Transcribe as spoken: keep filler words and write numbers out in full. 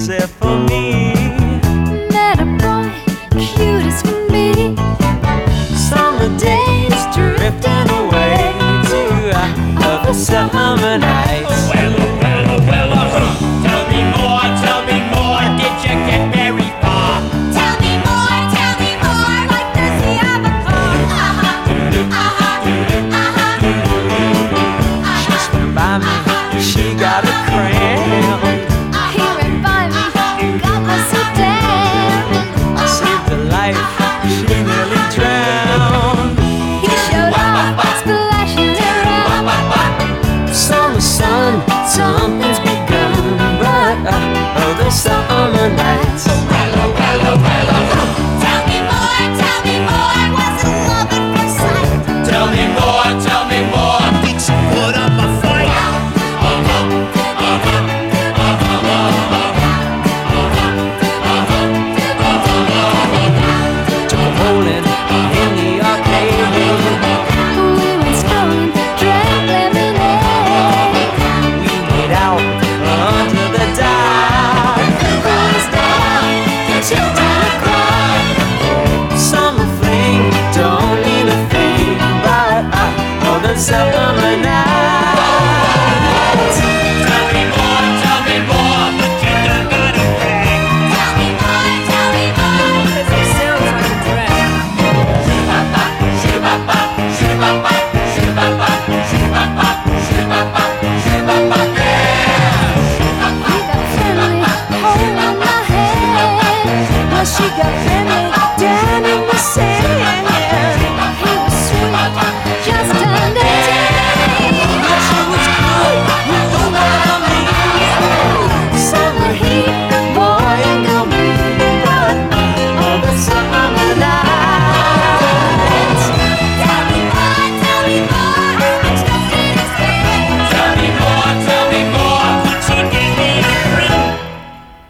except for me. Met a boy, cute as can be. Summer days drifting away to uh, other summer nights. Well, well, well, uh, tell me more, tell me more. Did you get very far? Tell me more, tell me more. Like does he have a car? Uh-huh, uh-huh, uh-huh. She swam by me, she got a cramp. He ran by me, got me so damn. I saved her life, she nearly drowned. He showed up, splashing around. Summer sun, something's begun, but uh, other summer nights. Well, well, well, uh, Tell me more, tell me more. Was it love at first sight? tell me more, tell me more. Did you put up a fight? Took a bowling in the arcade. We went strolling, drank lemonade. We made out under the dark. Closed down, choked in a cry. Summer fling don't mean a thing, but uh, other summer nights. Tell me more, tell me more. But you don't gotta brag. Tell me more, tell me more. 'Cause it sounds like a drag. Shoot-a-bop, shoot-a-bop, shoot-a-bop, shoot-a-bop, shoot-a-bop, shoot-a-bop, yeah. He got friendly, holding my hand. Well, she got